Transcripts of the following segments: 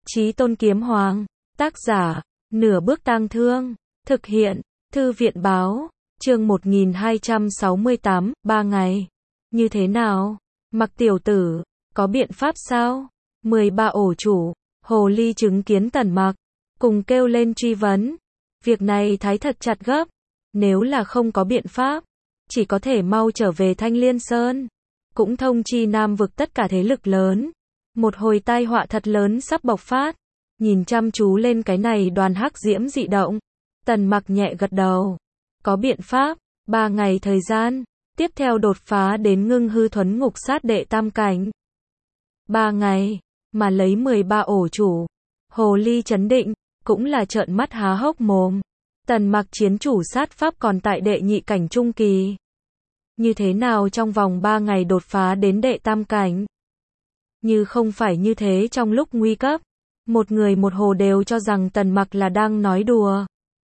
Chí Tôn Kiếm Hoàng, tác giả, Nửa Bước Tang Thương, thực hiện, Thư viện báo, chương 1268, 3 ngày. Như thế nào? Mặc tiểu tử, có biện pháp sao? 13 ổ chủ, hồ ly chứng kiến Tần Mặc, cùng kêu lên truy vấn. Việc này thái thật chặt gấp, nếu là không có biện pháp, chỉ có thể mau trở về Thanh Liên Sơn. Cũng thông chi Nam vực tất cả thế lực lớn. Một hồi tai họa thật lớn sắp bộc phát. Nhìn chăm chú lên cái này đoàn hắc diễm dị động, Tần Mặc nhẹ gật đầu. Có biện pháp, 3 ngày thời gian, tiếp theo đột phá đến ngưng hư thuấn ngục sát đệ tam cảnh. 3 ngày, mà lấy 13 ổ chủ. Hồ ly chấn định, cũng là trợn mắt há hốc mồm. Tần Mặc chiến chủ sát pháp còn tại đệ nhị cảnh trung kỳ. Như thế nào trong vòng 3 ngày đột phá đến đệ tam cảnh? Như không phải như thế trong lúc nguy cấp, một người một hồ đều cho rằng Tần Mặc là đang nói đùa.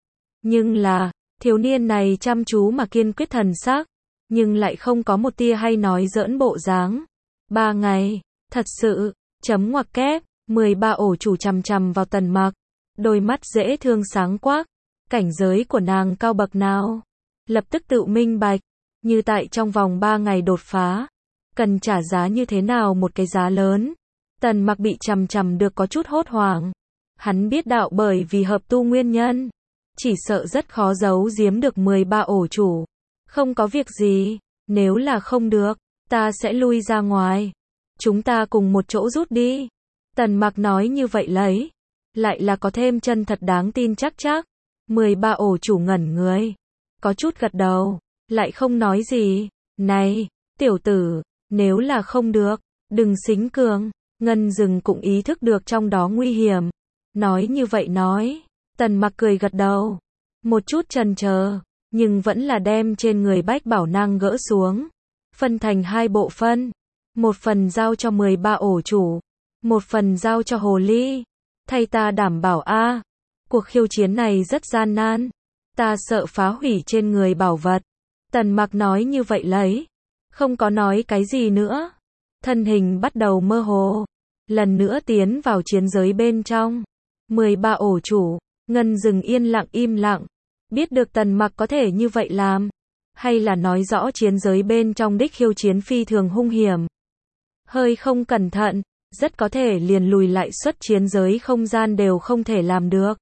Nhưng là, thiếu niên này chăm chú mà kiên quyết thần sắc, nhưng lại không có một tia hay nói giỡn bộ dáng. 3 ngày, thật sự, chấm ngoặc kép, 13 ổ chủ chằm chằm vào Tần Mặc, đôi mắt dễ thương sáng quắc, cảnh giới của nàng cao bậc nào? Lập tức tự minh bạch, như tại trong vòng 3 ngày đột phá, cần trả giá như thế nào một cái giá lớn. Tần Mặc bị chằm chằm được có chút hốt hoảng. Hắn biết đạo bởi vì hợp tu nguyên nhân, chỉ sợ rất khó giấu giếm được 13 ổ chủ. Không có việc gì, nếu là không được, ta sẽ lui ra ngoài. Chúng ta cùng một chỗ rút đi. Tần Mặc nói như vậy lấy, lại là có thêm chân thật đáng tin chắc chắc. 13 ổ chủ ngẩn người, có chút gật đầu, lại không nói gì. Này, tiểu tử, nếu là không được, đừng xính cường. Ngân Dừng cũng ý thức được trong đó nguy hiểm. Nói như vậy nói, Tần Mặc cười gật đầu. Một chút chần chờ, nhưng vẫn là đem trên người Bách Bảo Năng gỡ xuống. Phân thành 2 bộ phân. Một phần giao cho 13 ổ chủ. Một phần giao cho hồ ly. Thay ta đảm bảo a, cuộc khiêu chiến này rất gian nan. Ta sợ phá hủy trên người bảo vật. Tần Mặc nói như vậy lấy. Không có nói cái gì nữa. Thân hình bắt đầu mơ hồ. Lần nữa tiến vào chiến giới bên trong. 13 ổ chủ, Ngân Dừng yên lặng im lặng. Biết được Tần Mặc có thể như vậy làm. Hay là nói rõ chiến giới bên trong đích khiêu chiến phi thường hung hiểm. Hơi không cẩn thận, rất có thể liền lùi lại xuất chiến giới không gian đều không thể làm được.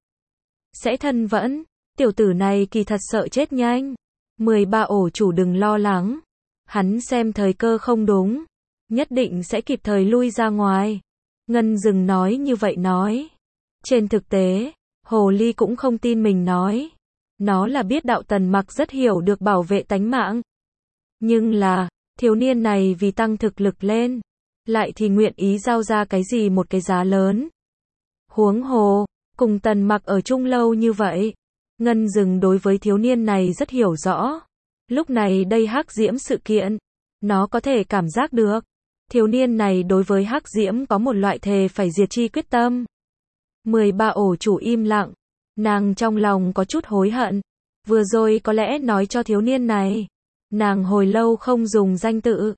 Sẽ thân vẫn, tiểu tử này kỳ thật sợ chết nhanh. 13 ổ chủ đừng lo lắng. Hắn xem thời cơ không đúng, nhất định sẽ kịp thời lui ra ngoài. Ngân Dừng nói như vậy nói. Trên thực tế, hồ ly cũng không tin mình nói. Nó là biết đạo Tần Mặc rất hiểu được bảo vệ tánh mạng. Nhưng là, thiếu niên này vì tăng thực lực lên, lại thì nguyện ý giao ra cái gì một cái giá lớn. Huống hồ, cùng Tần Mặc ở chung lâu như vậy, Ngân Dừng đối với thiếu niên này rất hiểu rõ. Lúc này đây hắc diễm sự kiện, nó có thể cảm giác được. Thiếu niên này đối với hắc diễm có một loại thề phải diệt chi quyết tâm. 13 ổ chủ im lặng. Nàng trong lòng có chút hối hận. Vừa rồi có lẽ nói cho thiếu niên này. Nàng hồi lâu không dùng danh tự.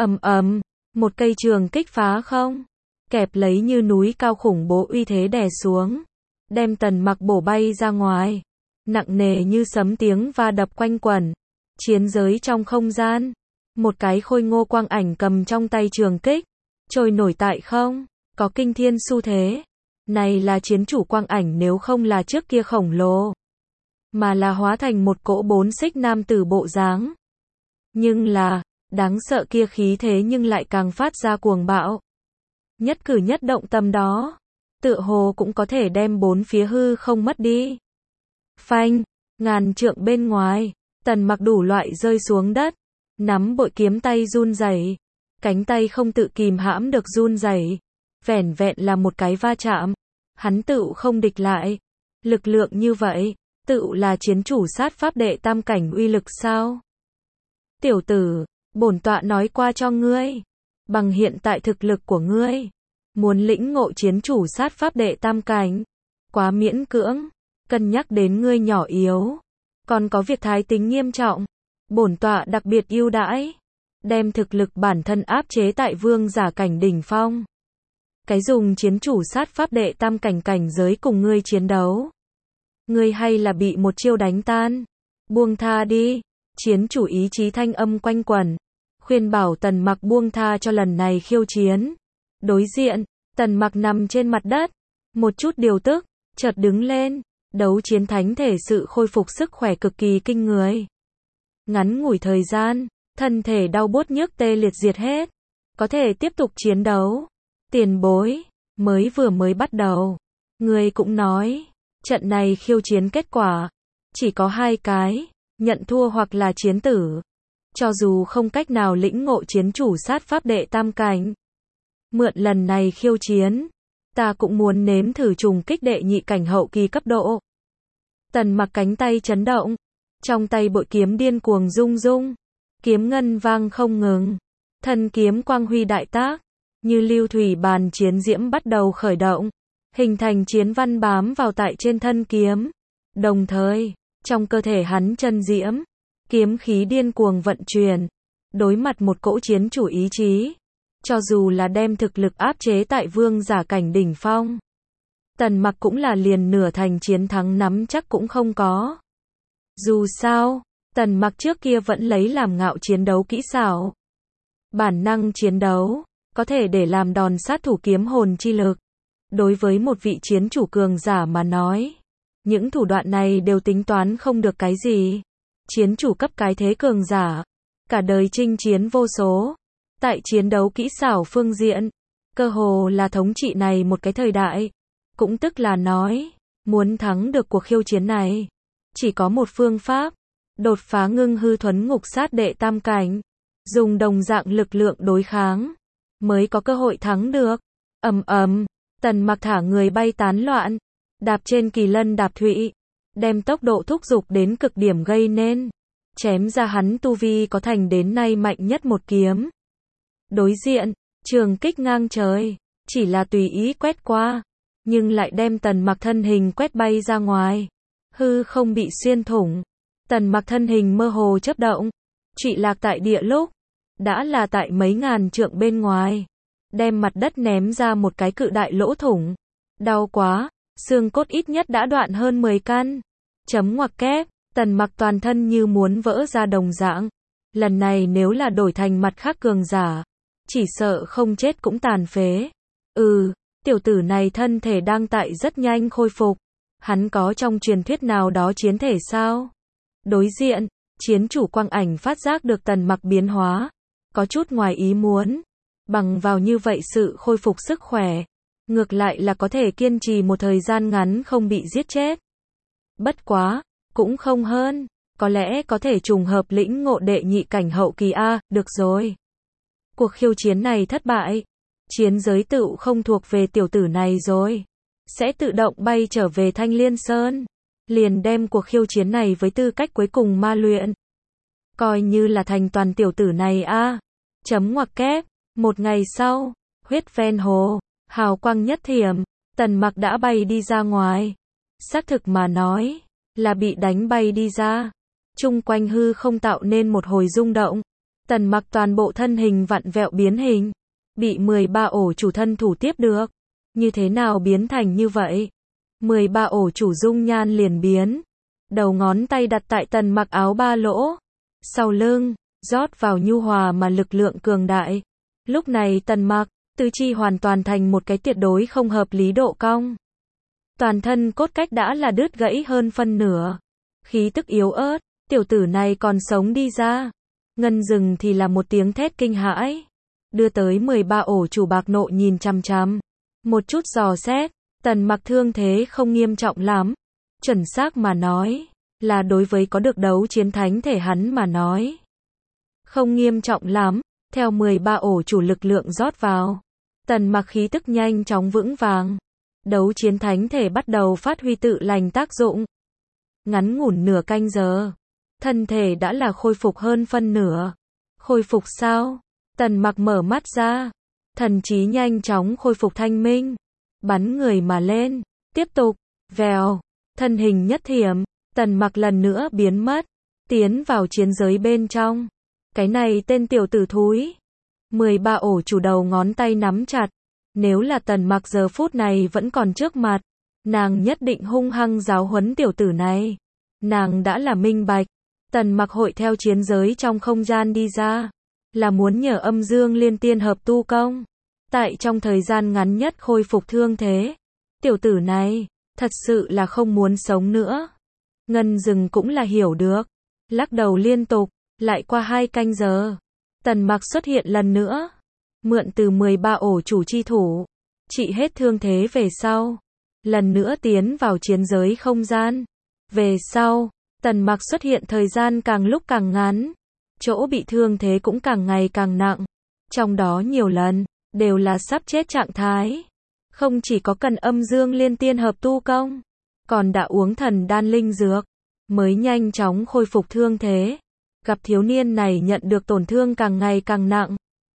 Một cây trường kích phá không? Kẹp lấy như núi cao khủng bố uy thế đè xuống. Đem Tần Mặc bổ bay ra ngoài. Nặng nề như sấm tiếng va đập quanh quẩn. Chiến giới trong không gian. Một cái khôi ngô quang ảnh cầm trong tay trường kích. Trôi nổi tại không. Có kinh thiên xu thế. Này là chiến chủ quang ảnh nếu không là trước kia khổng lồ. Mà là hóa thành một cỗ 4 xích nam tử bộ dáng. Nhưng là, đáng sợ kia khí thế nhưng lại càng phát ra cuồng bạo. Nhất cử nhất động tâm đó. Tựa hồ cũng có thể đem 4 phía hư không mất đi. Phanh, ngàn trượng bên ngoài. Tần Mặc đủ loại rơi xuống đất. Nắm bội kiếm tay run rẩy, cánh tay không tự kìm hãm được run rẩy. Vẻn vẹn là một cái va chạm, hắn tựu không địch lại. Lực lượng như vậy, tựu là chiến chủ sát pháp đệ tam cảnh uy lực sao? Tiểu tử, bổn tọa nói qua cho ngươi, bằng hiện tại thực lực của ngươi, muốn lĩnh ngộ chiến chủ sát pháp đệ tam cảnh, quá miễn cưỡng, cân nhắc đến ngươi nhỏ yếu, còn có việc thái tính nghiêm trọng. Bổn tọa đặc biệt ưu đãi, đem thực lực bản thân áp chế tại vương giả cảnh đỉnh phong. Cái dùng chiến chủ sát pháp đệ tam cảnh cảnh giới cùng ngươi chiến đấu. Ngươi hay là bị một chiêu đánh tan. Buông tha đi. Chiến chủ ý chí thanh âm quanh quẩn. Khuyên bảo Tần Mặc buông tha cho lần này khiêu chiến. Đối diện, Tần Mặc nằm trên mặt đất. Một chút điều tức, chợt đứng lên. Đấu chiến thánh thể sự khôi phục sức khỏe cực kỳ kinh người. Ngắn ngủi thời gian, thân thể đau buốt nhức tê liệt diệt hết. Có thể tiếp tục chiến đấu. Tiền bối, mới bắt đầu. Ngươi cũng nói, trận này khiêu chiến kết quả. Chỉ có hai cái, nhận thua hoặc là chiến tử. Cho dù không cách nào lĩnh ngộ chiến chủ sát pháp đệ tam cảnh. Mượn lần này khiêu chiến. Ta cũng muốn nếm thử trùng kích đệ nhị cảnh hậu kỳ cấp độ. Tần Mặc cánh tay chấn động. Trong tay bội kiếm điên cuồng rung rung. Kiếm ngân vang không ngừng. Thân kiếm quang huy đại tác. Như lưu thủy bàn chiến diễm bắt đầu khởi động. Hình thành chiến văn bám vào tại trên thân kiếm. Đồng thời, trong cơ thể hắn chân diễm. Kiếm khí điên cuồng vận chuyển. Đối mặt một cỗ chiến chủ ý chí. Cho dù là đem thực lực áp chế tại vương giả cảnh đỉnh phong. Tần Mặc cũng là liền nửa thành chiến thắng nắm chắc cũng không có. Dù sao, Tần Mặc trước kia vẫn lấy làm ngạo chiến đấu kỹ xảo. Bản năng chiến đấu, có thể để làm đòn sát thủ kiếm hồn chi lực. Đối với một vị chiến chủ cường giả mà nói, những thủ đoạn này đều tính toán không được cái gì. Chiến chủ cấp cái thế cường giả, cả đời chinh chiến vô số. Tại chiến đấu kỹ xảo phương diện, cơ hồ là thống trị này một cái thời đại. Cũng tức là nói, muốn thắng được cuộc khiêu chiến này, chỉ có một phương pháp, đột phá ngưng hư thuấn ngục sát đệ tam cảnh, dùng đồng dạng lực lượng đối kháng, mới có cơ hội thắng được. Ầm ầm, Tần Mặc thả người bay tán loạn, đạp trên kỳ lân đạp thụy, đem tốc độ thúc giục đến cực điểm gây nên, chém ra hắn tu vi có thành đến nay mạnh nhất một kiếm. Đối diện, trường kích ngang trời, chỉ là tùy ý quét qua, nhưng lại đem Tần Mặc thân hình quét bay ra ngoài. Hư không bị xuyên thủng. Tần Mặc thân hình mơ hồ chớp động, trụy lạc tại địa lúc, đã là tại mấy ngàn trượng bên ngoài, đem mặt đất ném ra một cái cự đại lỗ thủng. Đau quá, xương cốt ít nhất đã đoạn hơn 10 căn. Chấm ngoặc kép, Tần Mặc toàn thân như muốn vỡ ra đồng dạng. Lần này nếu là đổi thành mặt khác cường giả, chỉ sợ không chết cũng tàn phế. Tiểu tử này thân thể đang tại rất nhanh khôi phục. Hắn có trong truyền thuyết nào đó chiến thể sao? Đối diện, chiến chủ quang ảnh phát giác được Tần Mặc biến hóa. Có chút ngoài ý muốn. Bằng vào như vậy sự khôi phục sức khỏe. Ngược lại là có thể kiên trì một thời gian ngắn không bị giết chết. Bất quá, cũng không hơn. Có lẽ có thể trùng hợp lĩnh ngộ đệ nhị cảnh hậu kỳ A, được rồi. Cuộc khiêu chiến này thất bại. Chiến giới tựu không thuộc về tiểu tử này rồi. Sẽ tự động bay trở về Thanh Liên Sơn. Liền đem cuộc khiêu chiến này với tư cách cuối cùng ma luyện. Coi như là thành toàn tiểu tử này a. Chấm ngoặc kép. Một ngày sau, huyết ven hồ, hào quang nhất thiểm, Tần Mặc đã bay đi ra ngoài. Xác thực mà nói, là bị đánh bay đi ra. Chung quanh hư không tạo nên một hồi rung động. Tần Mặc toàn bộ thân hình vặn vẹo biến hình. Bị 13 ổ chủ thân thủ tiếp được. Như thế nào biến thành như vậy? 13 ổ chủ dung nhan liền biến. Đầu ngón tay đặt tại Tần Mặc áo ba lỗ. Sau lưng, rót vào nhu hòa mà lực lượng cường đại. Lúc này Tần Mặc, tứ chi hoàn toàn thành một cái tuyệt đối không hợp lý độ cong. Toàn thân cốt cách đã là đứt gãy hơn phân nửa. Khí tức yếu ớt, tiểu tử này còn sống đi ra. Ngân rừng thì là một tiếng thét kinh hãi. Đưa tới 13 ổ chủ bạc nộ nhìn chằm chằm. Một chút dò xét, Tần Mặc thương thế không nghiêm trọng lắm. Chuẩn xác mà nói, là đối với có được đấu chiến thánh thể hắn mà nói. Không nghiêm trọng lắm, theo 13 ổ chủ lực lượng rót vào. Tần Mặc khí tức nhanh chóng vững vàng. Đấu chiến thánh thể bắt đầu phát huy tự lành tác dụng. Ngắn ngủn nửa canh giờ. Thân thể đã là khôi phục hơn phân nửa. Khôi phục sao? Tần Mặc mở mắt ra. Thần trí nhanh chóng khôi phục thanh minh. Bắn người mà lên. Tiếp tục. Vèo. Thân hình nhất thiểm. Tần Mặc lần nữa biến mất. Tiến vào chiến giới bên trong. Cái này tên tiểu tử thúi. 13 ổ chủ đầu ngón tay nắm chặt. Nếu là Tần Mặc giờ phút này vẫn còn trước mặt, nàng nhất định hung hăng giáo huấn tiểu tử này. Nàng đã là minh bạch, Tần Mặc hội theo chiến giới trong không gian đi ra, là muốn nhờ âm dương liên tiên hợp tu công, tại trong thời gian ngắn nhất khôi phục thương thế. Tiểu tử này, thật sự là không muốn sống nữa. Ngân Dừng cũng là hiểu được, lắc đầu liên tục. Lại qua 2 canh giờ, Tần Mặc xuất hiện lần nữa, mượn từ 13 ổ chủ chi thủ, trị hết thương thế về sau, lần nữa tiến vào chiến giới không gian. Về sau, Tần Mặc xuất hiện thời gian càng lúc càng ngắn, chỗ bị thương thế cũng càng ngày càng nặng, trong đó nhiều lần đều là sắp chết trạng thái. Không chỉ có cần âm dương liên tiên hợp tu công, còn đã uống thần đan linh dược, mới nhanh chóng khôi phục thương thế. Gặp thiếu niên này nhận được tổn thương càng ngày càng nặng.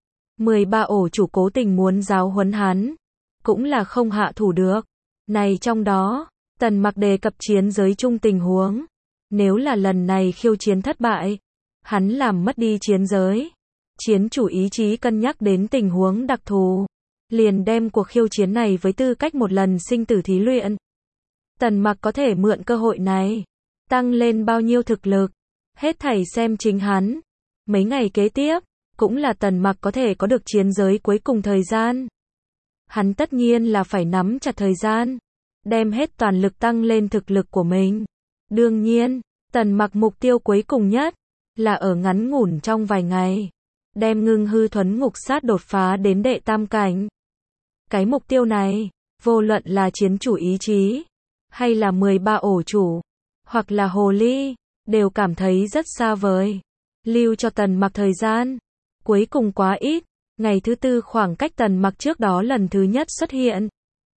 13 ổ chủ cố tình muốn giáo huấn hắn, cũng là không hạ thủ được. Này trong đó, Tần Mặc đề cập chiến giới chung tình huống. Nếu là lần này khiêu chiến thất bại, hắn làm mất đi chiến giới. Chiến chủ ý chí cân nhắc đến tình huống đặc thù, liền đem cuộc khiêu chiến này với tư cách một lần sinh tử thí luyện. Tần Mặc có thể mượn cơ hội này, tăng lên bao nhiêu thực lực, hết thảy xem chính hắn. Mấy ngày kế tiếp, cũng là Tần Mặc có thể có được chiến giới cuối cùng thời gian. Hắn tất nhiên là phải nắm chặt thời gian, đem hết toàn lực tăng lên thực lực của mình. Đương nhiên, Tần Mặc mục tiêu cuối cùng nhất, là ở ngắn ngủn trong vài ngày, đem Ngưng Hư Thuấn Ngục Sát đột phá đến đệ tam cảnh. Cái mục tiêu này, vô luận là chiến chủ ý chí, hay là 13 ổ chủ, hoặc là hồ ly, đều cảm thấy rất xa vời. Lưu cho Tần Mặc thời gian, cuối cùng quá ít. Ngày thứ 4 khoảng cách Tần Mặc trước đó lần thứ nhất xuất hiện,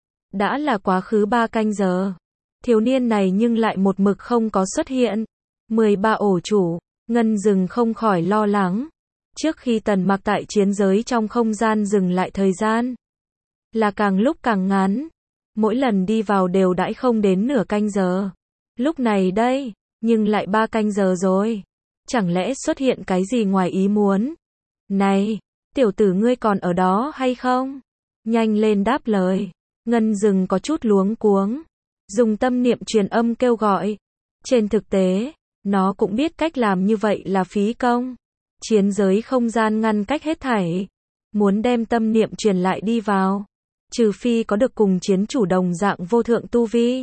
đã là quá khứ 3 canh giờ. Thiếu niên này nhưng lại một mực không có xuất hiện. 13 ổ chủ, Ngân Dừng không khỏi lo lắng. Trước khi Tần Mặc tại chiến giới trong không gian dừng lại thời gian, là càng lúc càng ngắn. Mỗi lần đi vào đều đãi không đến nửa canh giờ. Lúc này đây, nhưng lại 3 canh giờ rồi. Chẳng lẽ xuất hiện cái gì ngoài ý muốn? Này, tiểu tử ngươi còn ở đó hay không? Nhanh lên đáp lời. Ngân Dừng có chút luống cuống, dùng tâm niệm truyền âm kêu gọi. Trên thực tế, nó cũng biết cách làm như vậy là phí công. Chiến giới không gian ngăn cách hết thảy, muốn đem tâm niệm truyền lại đi vào, trừ phi có được cùng chiến chủ đồng dạng vô thượng tu vi.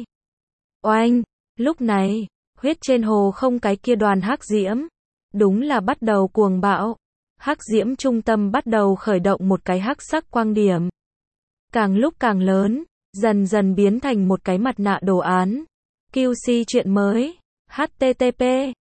Oanh, lúc này, huyết trên hồ không cái kia đoàn hắc diễm, đúng là bắt đầu cuồng bạo. Hắc diễm trung tâm bắt đầu khởi động một cái hắc sắc quang điểm, càng lúc càng lớn, dần dần biến thành một cái mặt nạ đồ án. QC chuyện mới. http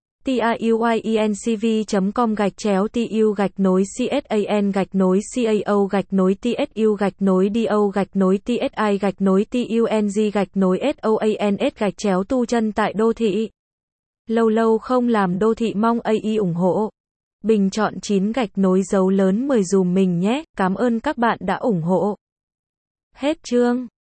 tu chân tại đô thị. Lâu lâu không làm đô thị mong AI ủng hộ. Bình chọn 9 dấu lớn 10 dùm mình nhé. Cảm ơn các bạn đã ủng hộ. Hết chương.